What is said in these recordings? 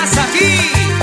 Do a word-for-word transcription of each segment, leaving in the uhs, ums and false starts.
estás aquí.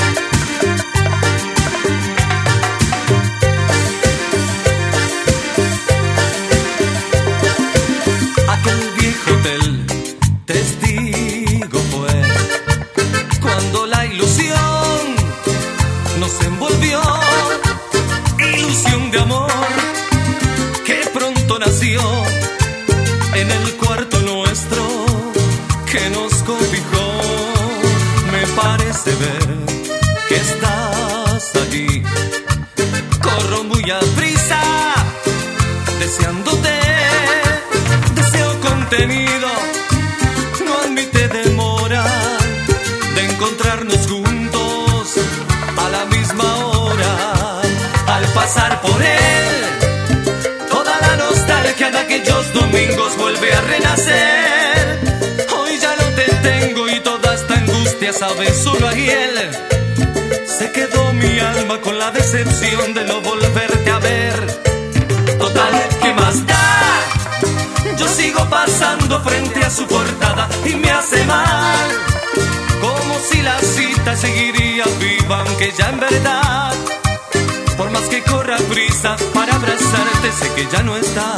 Aquel viejo hotel, testigo fue cuando la ilusión nos envolvió, ilusión de amor que pronto nació en el cuarto nuestro que nos cobijó. Me parece ver que estás allí, corro muy a prisa deseándote, deseo contenido, no admite demora de encontrarnos juntos a la misma hora. Al pasar por él, toda la nostalgia de aquellos domingos vuelve a renacer. Hoy ya no te tengo y toda esta angustia sabe solo a él. Se quedó mi alma con la decepción de no volverte a ver. Total, ¿qué más da? Yo sigo pasando frente a su portada y me hace mal, como si la cita seguiría viva, aunque ya en verdad, por más que corra prisa para abrazarte, sé que ya no estás.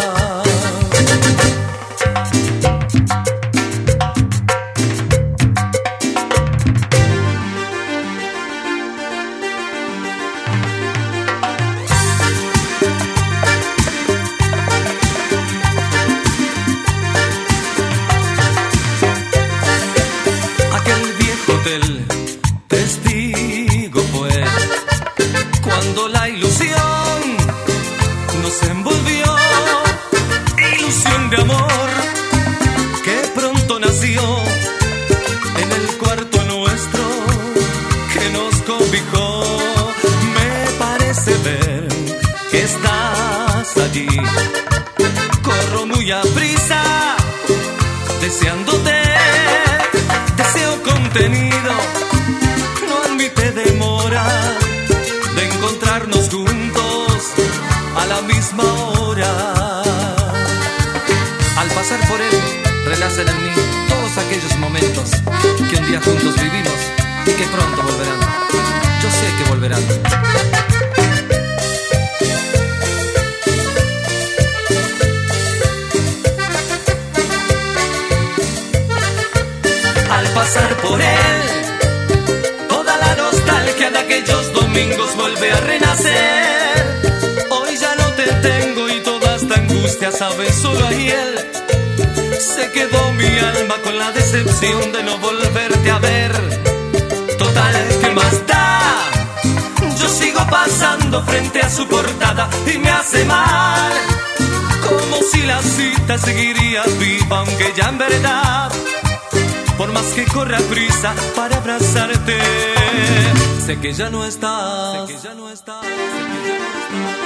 Testigo fue cuando la ilusión nos envolvió, ilusión de amor que pronto nació en el cuarto nuestro que nos cobijó. Me parece ver que estás allí, corro muy a prisa deseándote, deseo contenido, no admite demora de encontrarnos juntos a la misma hora. Al pasar por él, renacen en mí todos aquellos momentos que un día juntos vivimos y que pronto volverán. Yo sé que volverán. Al pasar por él, toda la nostalgia de aquellos domingos vuelve a renacer. Hoy ya no te tengo y toda esta angustia sabe solo a él. Se quedó mi alma con la decepción de no volverte a ver. Total, ¿qué más da? Yo sigo pasando frente a su portada y me hace mal, como si la cita seguiría viva, aunque ya en verdad, por más que corra prisa para abrazarte, sé que ya no estás, sé que ya no estás, sé que ya no estás.